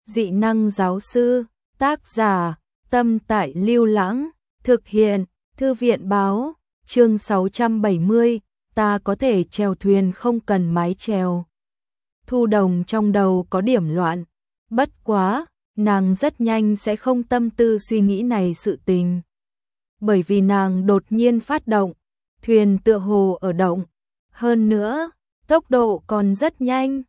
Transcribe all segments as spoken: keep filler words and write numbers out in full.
Dị năng giáo sư, tác giả, Tâm Tại Lưu Lãng, thực hiện, Thư viện báo, chương sáu trăm bảy mươi, ta có thể chèo thuyền không cần mái chèo. Thu Đồng trong đầu có điểm loạn, bất quá, nàng rất nhanh sẽ không tâm tư suy nghĩ này sự tình. Bởi vì nàng đột nhiên phát động, thuyền tựa hồ ở động, hơn nữa, tốc độ còn rất nhanh.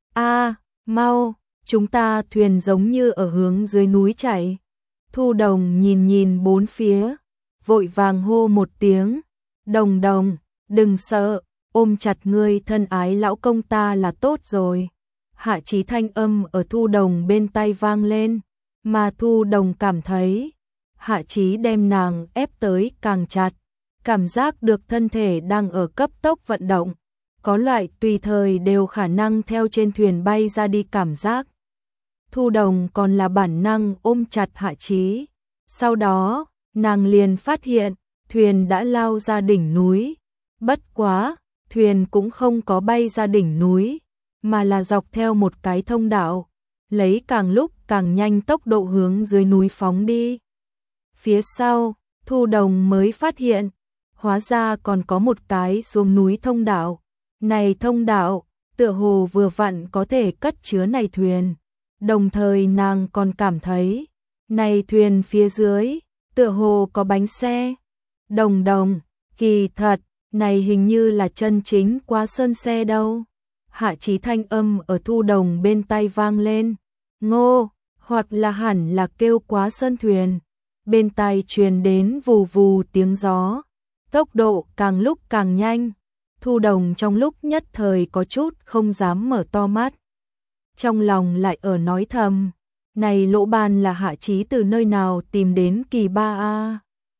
A, mau, chúng ta thuyền giống như ở hướng dưới núi chảy. Thu Đồng nhìn nhìn bốn phía, vội vàng hô một tiếng, Đồng Đồng, đừng sợ, ôm chặt ngươi thân ái lão công ta là tốt rồi. Hạ Chí thanh âm ở Thu Đồng bên tai vang lên, mà Thu Đồng cảm thấy, Hạ Chí đem nàng ép tới càng chặt, cảm giác được thân thể đang ở cấp tốc vận động, có loại tùy thời đều khả năng theo trên thuyền bay ra đi cảm giác. Thu Đồng còn là bản năng ôm chặt Hạ Chí, sau đó, nàng liền phát hiện, thuyền đã lao ra đỉnh núi, bất quá, thuyền cũng không có bay ra đỉnh núi, mà là dọc theo một cái thông đạo, lấy càng lúc càng nhanh tốc độ hướng dưới núi phóng đi. Phía sau, Thu Đồng mới phát hiện, hóa ra còn có một cái xuống núi thông đạo. Này thông đạo, tựa hồ vừa vặn có thể cất chứa này thuyền. Đồng thời nàng còn cảm thấy, này thuyền phía dưới, tựa hồ có bánh xe. Đồng Đồng, kỳ thật, này hình như là chân chính quá sơn xe đâu. Hạ Chí thanh âm ở Thu Đồng bên tai vang lên, ngô, hoặc là hẳn là kêu quá sơn thuyền. Bên tai truyền đến vù vù tiếng gió, tốc độ càng lúc càng nhanh. Thu Đồng trong lúc nhất thời có chút không dám mở to mắt. Trong lòng lại ở nói thầm, này lỗ ban là Hạ Chí từ nơi nào tìm đến kỳ ba a.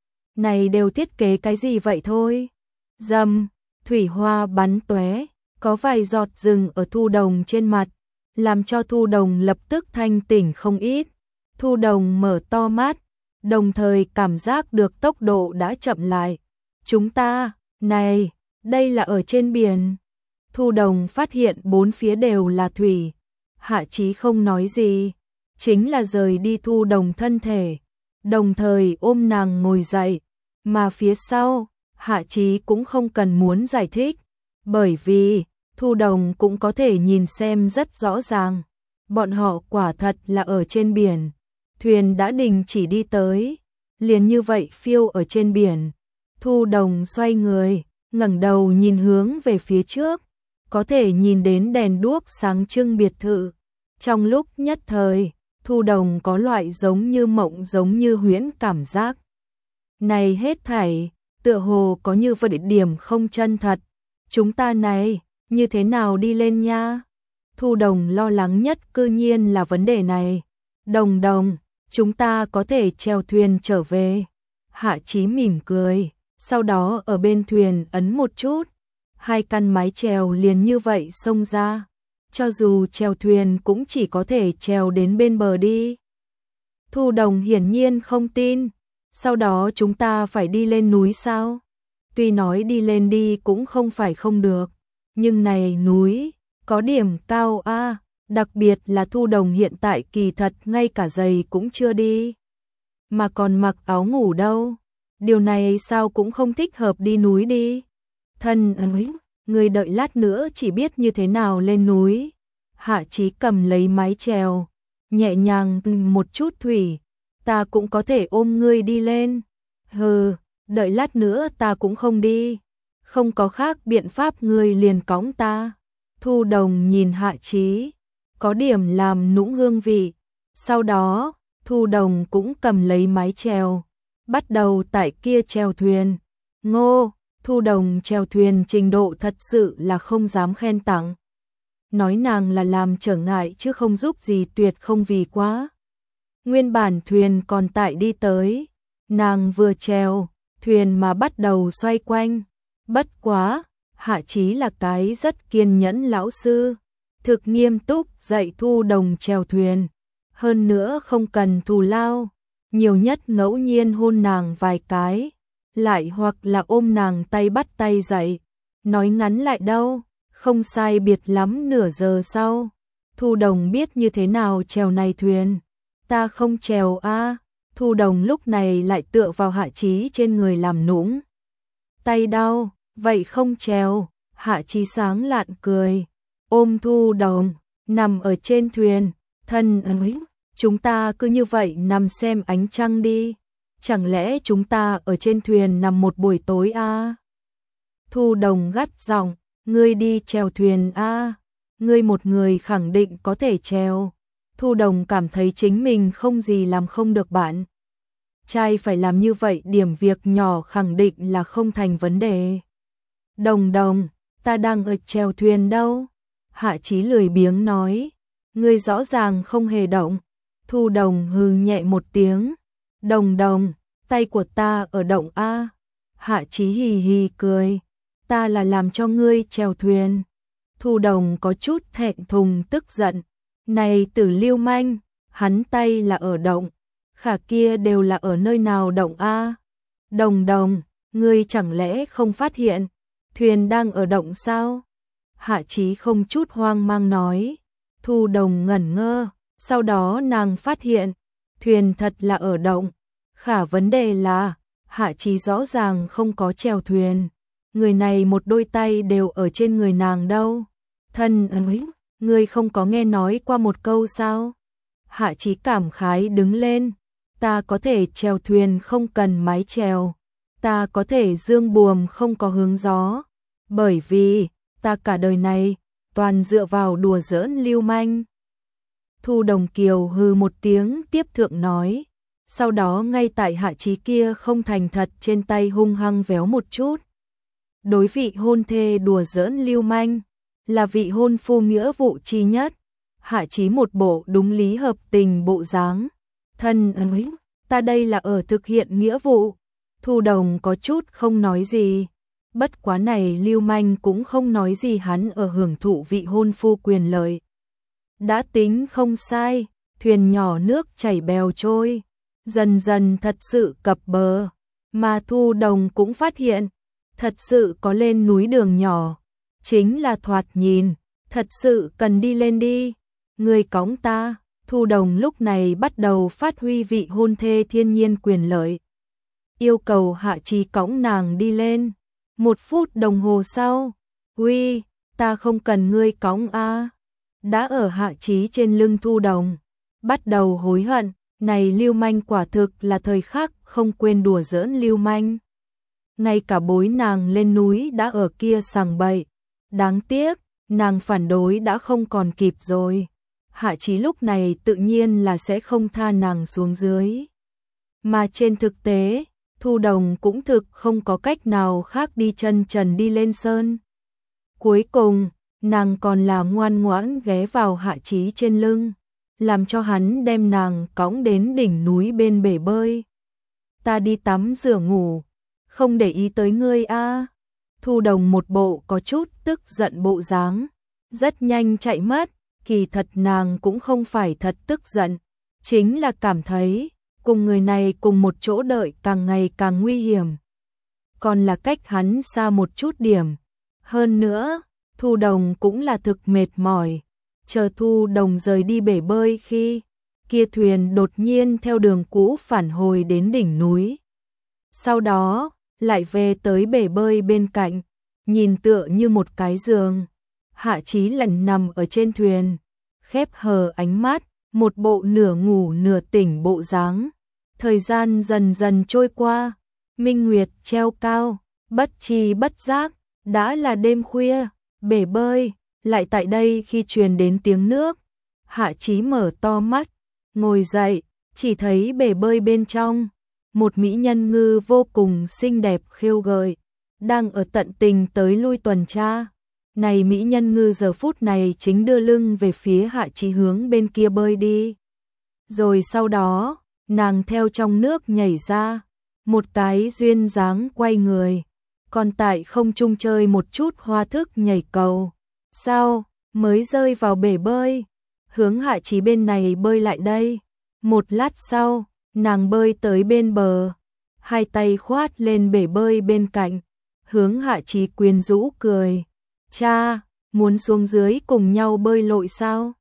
Này đều thiết kế cái gì vậy thôi. Dầm, thủy hoa bắn tóe, có vài giọt rừng ở Thu Đồng trên mặt, làm cho Thu Đồng lập tức thanh tỉnh không ít. Thu Đồng mở to mắt, đồng thời cảm giác được tốc độ đã chậm lại. Chúng ta, này, đây là ở trên biển. Thu Đồng phát hiện bốn phía đều là thủy. Hạ Chí không nói gì, chính là rời đi Thu Đồng thân thể, đồng thời ôm nàng ngồi dậy, mà phía sau, Hạ Chí cũng không cần muốn giải thích, bởi vì Thu Đồng cũng có thể nhìn xem rất rõ ràng, bọn họ quả thật là ở trên biển, thuyền đã đình chỉ đi tới, liền như vậy phiêu ở trên biển. Thu Đồng xoay người, ngẩng đầu nhìn hướng về phía trước, có thể nhìn đến đèn đuốc sáng trưng biệt thự. Trong lúc nhất thời, Thu Đồng có loại giống như mộng giống như huyễn cảm giác. Này hết thảy, tựa hồ có như vậy điểm không chân thật. Chúng ta này, như thế nào đi lên nha? Thu Đồng lo lắng nhất cư nhiên là vấn đề này. Đồng Đồng, chúng ta có thể chèo thuyền trở về. Hạ Chí mỉm cười, sau đó ở bên thuyền ấn một chút, hai căn mái chèo liền như vậy xông ra. Cho dù chèo thuyền cũng chỉ có thể chèo đến bên bờ đi. Thu Đồng hiển nhiên không tin, sau đó chúng ta phải đi lên núi sao? Tuy nói đi lên đi cũng không phải không được, nhưng này núi, có điểm cao a, đặc biệt là Thu Đồng hiện tại kỳ thật ngay cả giày cũng chưa đi, mà còn mặc áo ngủ đâu. Điều này sao cũng không thích hợp đi núi đi. Thân ơi, người đợi lát nữa chỉ biết như thế nào lên núi. Hạ Chí cầm lấy mái chèo, nhẹ nhàng một chút thủy, ta cũng có thể ôm ngươi đi lên. Hừ, đợi lát nữa ta cũng không đi, không có khác biện pháp ngươi liền cõng ta. Thu Đồng nhìn Hạ Chí, có điểm làm nũng hương vị. Sau đó, Thu Đồng cũng cầm lấy mái chèo, bắt đầu tại kia chèo thuyền. Ngô, Thu Đồng chèo thuyền trình độ thật sự là không dám khen tặng. Nói nàng là làm trở ngại chứ không giúp gì tuyệt không vì quá. Nguyên bản thuyền còn tại đi tới, nàng vừa chèo, thuyền mà bắt đầu xoay quanh. Bất quá, Hạ Chí là cái rất kiên nhẫn lão sư, thực nghiêm túc dạy Thu Đồng chèo thuyền. Hơn nữa không cần thù lao, nhiều nhất ngẫu nhiên hôn nàng vài cái, lại hoặc là ôm nàng tay bắt tay dậy. Nói ngắn lại đâu, không sai biệt lắm nửa giờ sau, Thu Đồng biết như thế nào chèo này thuyền. Ta không chèo a. Thu Đồng lúc này lại tựa vào Hạ Chí trên người làm nũng. Tay đau, vậy không chèo. Hạ Chí sáng lạn cười, ôm Thu Đồng, nằm ở trên thuyền, thân ấy, chúng ta cứ như vậy nằm xem ánh trăng đi. Chẳng lẽ chúng ta ở trên thuyền nằm một buổi tối a? Thu Đồng gắt giọng, ngươi đi chèo thuyền a, ngươi một người khẳng định có thể chèo. Thu Đồng cảm thấy chính mình không gì làm không được bạn. Trai phải làm như vậy, điểm việc nhỏ khẳng định là không thành vấn đề. Đồng Đồng, ta đang ở chèo thuyền đâu? Hạ Chí lười biếng nói, ngươi rõ ràng không hề động. Thu Đồng hừ nhẹ một tiếng, Đồng Đồng, tay của ta ở động a. Hạ Chí hì hì cười, ta là làm cho ngươi chèo thuyền. Thu Đồng có chút thẹn thùng tức giận, này Tử lưu manh, hắn tay là ở động, khả kia đều là ở nơi nào động a? Đồng Đồng, ngươi chẳng lẽ không phát hiện thuyền đang ở động sao? Hạ Chí không chút hoang mang nói. Thu Đồng ngẩn ngơ, sau đó nàng phát hiện thuyền thật là ở động, khả vấn đề là Hạ Chí rõ ràng không có chèo thuyền, người này một đôi tay đều ở trên người nàng đâu. Thân ấy, ngươi không có nghe nói qua một câu sao? Hạ Chí cảm khái đứng lên, ta có thể chèo thuyền không cần mái chèo, ta có thể dương buồm không có hướng gió, bởi vì ta cả đời này toàn dựa vào đùa giỡn lưu manh. Thu Đồng kiều hừ một tiếng tiếp thượng nói, sau đó ngay tại Hạ Chí kia không thành thật trên tay hung hăng véo một chút. Đối vị hôn thê đùa giỡn lưu manh, là vị hôn phu nghĩa vụ chi nhất. Hạ Chí một bộ đúng lý hợp tình bộ dáng. Thân ấy, ta đây là ở thực hiện nghĩa vụ. Thu Đồng có chút không nói gì. Bất quá này lưu manh cũng không nói gì, hắn ở hưởng thụ vị hôn phu quyền lợi. Đã tính không sai, thuyền nhỏ nước chảy bèo trôi, dần dần thật sự cập bờ. Mà Thu Đồng cũng phát hiện, thật sự có lên núi đường nhỏ, chính là thoạt nhìn, thật sự cần đi lên đi. Người cõng ta. Thu Đồng lúc này bắt đầu phát huy vị hôn thê thiên nhiên quyền lợi, yêu cầu Hạ Chí cõng nàng đi lên. Một phút đồng hồ sau, uy, ta không cần ngươi cõng a. Đã ở Hạ Chí trên lưng Thu Đồng, bắt đầu hối hận, này lưu manh quả thực là thời khắc không quên đùa giỡn lưu manh. Ngay cả bối nàng lên núi đã ở kia sằng bậy, đáng tiếc, nàng phản đối đã không còn kịp rồi. Hạ Chí lúc này tự nhiên là sẽ không tha nàng xuống dưới. Mà trên thực tế, Thu Đồng cũng thực không có cách nào khác đi chân trần đi lên sơn. Cuối cùng, nàng còn là ngoan ngoãn ghé vào Hạ Chí trên lưng, làm cho hắn đem nàng cõng đến đỉnh núi bên bể bơi. Ta đi tắm rửa ngủ, không để ý tới ngươi a. Thu Đồng một bộ có chút tức giận bộ dáng, rất nhanh chạy mất. Kỳ thật nàng cũng không phải thật tức giận, chính là cảm thấy cùng người này cùng một chỗ đợi càng ngày càng nguy hiểm. Còn là cách hắn xa một chút điểm. Hơn nữa, Thu Đồng cũng là thực mệt mỏi. Chờ Thu Đồng rời đi bể bơi khi kia thuyền đột nhiên theo đường cũ phản hồi đến đỉnh núi. Sau đó, lại về tới bể bơi bên cạnh, nhìn tựa như một cái giường. Hạ Chí lần nằm ở trên thuyền, khép hờ ánh mắt, một bộ nửa ngủ nửa tỉnh bộ dáng. Thời gian dần dần trôi qua, minh nguyệt treo cao, bất tri bất giác, đã là đêm khuya, bể bơi, lại tại đây khi truyền đến tiếng nước. Hạ Chí mở to mắt, ngồi dậy, chỉ thấy bể bơi bên trong, một mỹ nhân ngư vô cùng xinh đẹp khêu gợi, đang ở tận tình tới lui tuần tra. Này mỹ nhân ngư giờ phút này chính đưa lưng về phía Hạ Chí hướng bên kia bơi đi. Rồi sau đó, nàng theo trong nước nhảy ra, một cái duyên dáng quay người, còn tại không trung chơi một chút hoa thức nhảy cầu. Sau, mới rơi vào bể bơi, hướng Hạ Chí bên này bơi lại đây. Một lát sau, nàng bơi tới bên bờ, hai tay khoát lên bể bơi bên cạnh, hướng Hạ Chí quyến rũ cười. Cha, muốn xuống dưới cùng nhau bơi lội sao?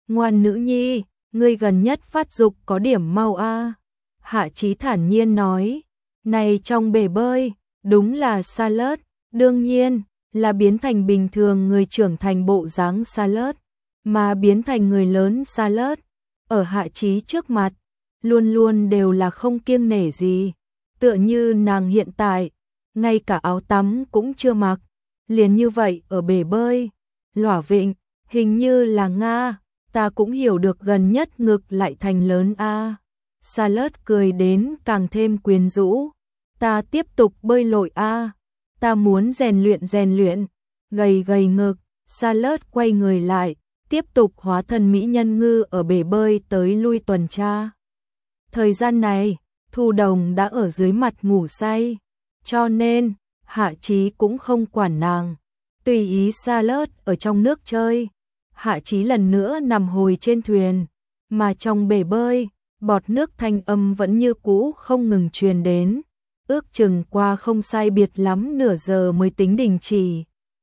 Ngoan nữ nhi, ngươi gần nhất phát dục có điểm mau a. Hạ Chí thản nhiên nói, này trong bể bơi, đúng là Charlotte, đương nhiên là biến thành bình thường người trưởng thành bộ dáng Charlotte, mà biến thành người lớn Charlotte, ở Hạ Chí trước mặt, luôn luôn đều là không kiêng nể gì, tựa như nàng hiện tại, ngay cả áo tắm cũng chưa mặc, liền như vậy ở bể bơi, lỏa vịnh, hình như là Nga, ta cũng hiểu được gần nhất ngực lại thành lớn a. Charlotte cười đến càng thêm quyến rũ, ta tiếp tục bơi lội a, ta muốn rèn luyện rèn luyện, gầy gầy ngực, Charlotte quay người lại, tiếp tục hóa thân mỹ nhân ngư ở bể bơi tới lui tuần tra. Thời gian này, Thu Đồng đã ở dưới mặt ngủ say, cho nên Hạ Chí cũng không quản nàng, tùy ý Charlotte ở trong nước chơi. Hạ Chí lần nữa nằm hồi trên thuyền, mà trong bể bơi, bọt nước thanh âm vẫn như cũ không ngừng truyền đến, ước chừng qua không sai biệt lắm nửa giờ mới tính đình chỉ.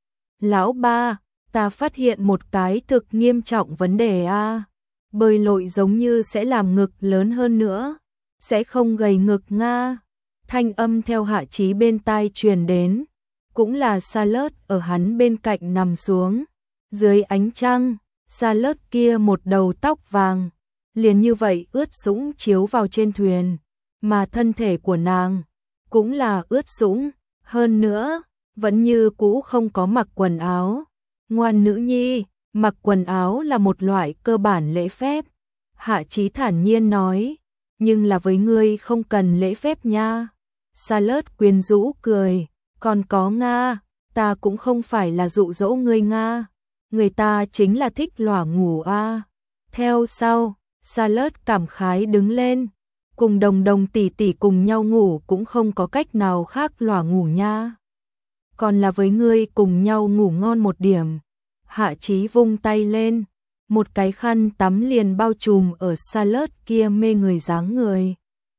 Lão ba, ta phát hiện một cái thực nghiêm trọng vấn đề a. Bơi lội giống như sẽ làm ngực lớn hơn nữa, sẽ không gầy ngực nga. Thanh âm theo Hạ Chí bên tai truyền đến, cũng là Charlotte ở hắn bên cạnh nằm xuống. Dưới ánh trăng, Charlotte kia một đầu tóc vàng, liền như vậy ướt sũng chiếu vào trên thuyền, mà thân thể của nàng cũng là ướt sũng, hơn nữa, vẫn như cũ không có mặc quần áo. Ngoan nữ nhi, mặc quần áo là một loại cơ bản lễ phép. Hạ Chí thản nhiên nói, nhưng là với ngươi không cần lễ phép nha. Charlotte quyến rũ cười, còn có Nga, ta cũng không phải là dụ dỗ ngươi Nga, người ta chính là thích lỏa ngủ a. Theo sau, Charlotte cảm khái đứng lên, cùng Đồng Đồng tỷ tỷ cùng nhau ngủ cũng không có cách nào khác lỏa ngủ nha. Còn là với ngươi cùng nhau ngủ ngon một điểm. Hạ Chí vung tay lên, một cái khăn tắm liền bao trùm ở Charlotte kia mê người dáng người.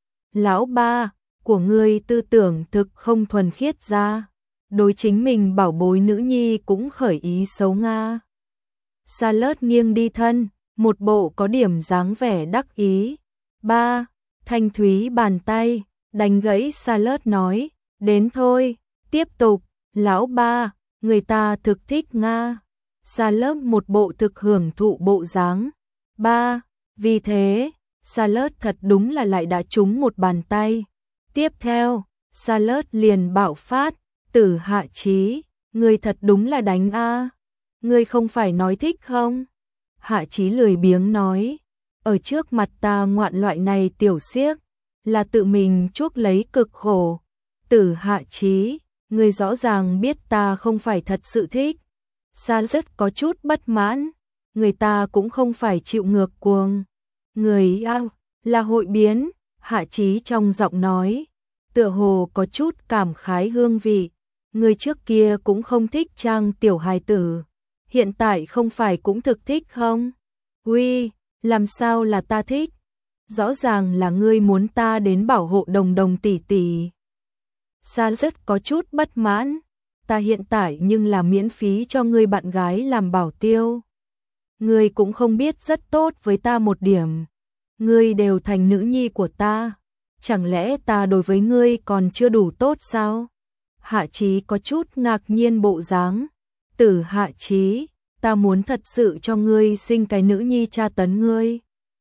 Lão ba, của ngươi tư tưởng thực không thuần khiết ra, đối chính mình bảo bối nữ nhi cũng khởi ý xấu nga. Charlotte nghiêng đi thân, một bộ có điểm dáng vẻ đắc ý. Ba, thanh thúy bàn tay, đánh gãy Charlotte nói, đến thôi, tiếp tục, lão ba, người ta thực thích Nga. Charlotte một bộ thực hưởng thụ bộ dáng. Ba, vì thế, Charlotte thật đúng là lại đã trúng một bàn tay. Tiếp theo, Charlotte liền bạo phát, Tử Hạ Chí, người thật đúng là đánh a. Ngươi không phải nói thích không? Hạ Chí lười biếng nói, ở trước mặt ta ngoạn loại này tiểu xiếc, là tự mình chuốc lấy cực khổ. Tử Hạ Chí, ngươi rõ ràng biết ta không phải thật sự thích. Charlotte có chút bất mãn, người ta cũng không phải chịu ngược cuồng. Người ao, là hội biến, Hạ Chí trong giọng nói, tựa hồ có chút cảm khái hương vị. Người trước kia cũng không thích trang tiểu hài tử, hiện tại không phải cũng thực thích không? Uy, làm sao là ta thích? Rõ ràng là ngươi muốn ta đến bảo hộ Đồng Đồng tỷ tỷ. Charlotte có chút bất mãn, ta hiện tại nhưng là miễn phí cho ngươi bạn gái làm bảo tiêu. Ngươi cũng không biết rất tốt với ta một điểm. Ngươi đều thành nữ nhi của ta, chẳng lẽ ta đối với ngươi còn chưa đủ tốt sao? Hạ Chí có chút ngạc nhiên bộ dáng. Tử Hạ Chí, ta muốn thật sự cho ngươi sinh cái nữ nhi tra tấn ngươi.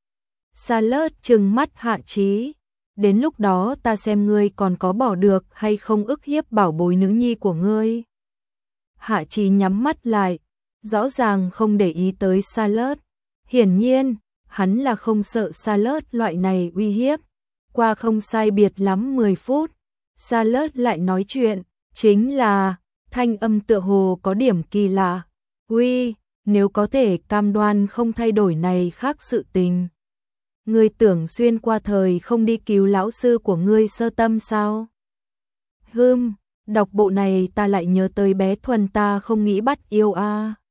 Charlotte trừng mắt Hạ Chí, đến lúc đó ta xem ngươi còn có bỏ được hay không ức hiếp bảo bối nữ nhi của ngươi. Hạ Chí nhắm mắt lại, rõ ràng không để ý tới Charlotte. Hiển nhiên, hắn là không sợ Charlotte loại này uy hiếp. Qua không sai biệt lắm mười phút, Charlotte lại nói chuyện, chính là thanh âm tựa hồ có điểm kỳ lạ. Uy, nếu có thể cam đoan không thay đổi này khác sự tình. Ngươi tưởng xuyên qua thời không đi cứu lão sư của ngươi Sơ Tâm sao? Hừm, đọc bộ này ta lại nhớ tới bé Thuần ta không nghĩ bắt yêu a.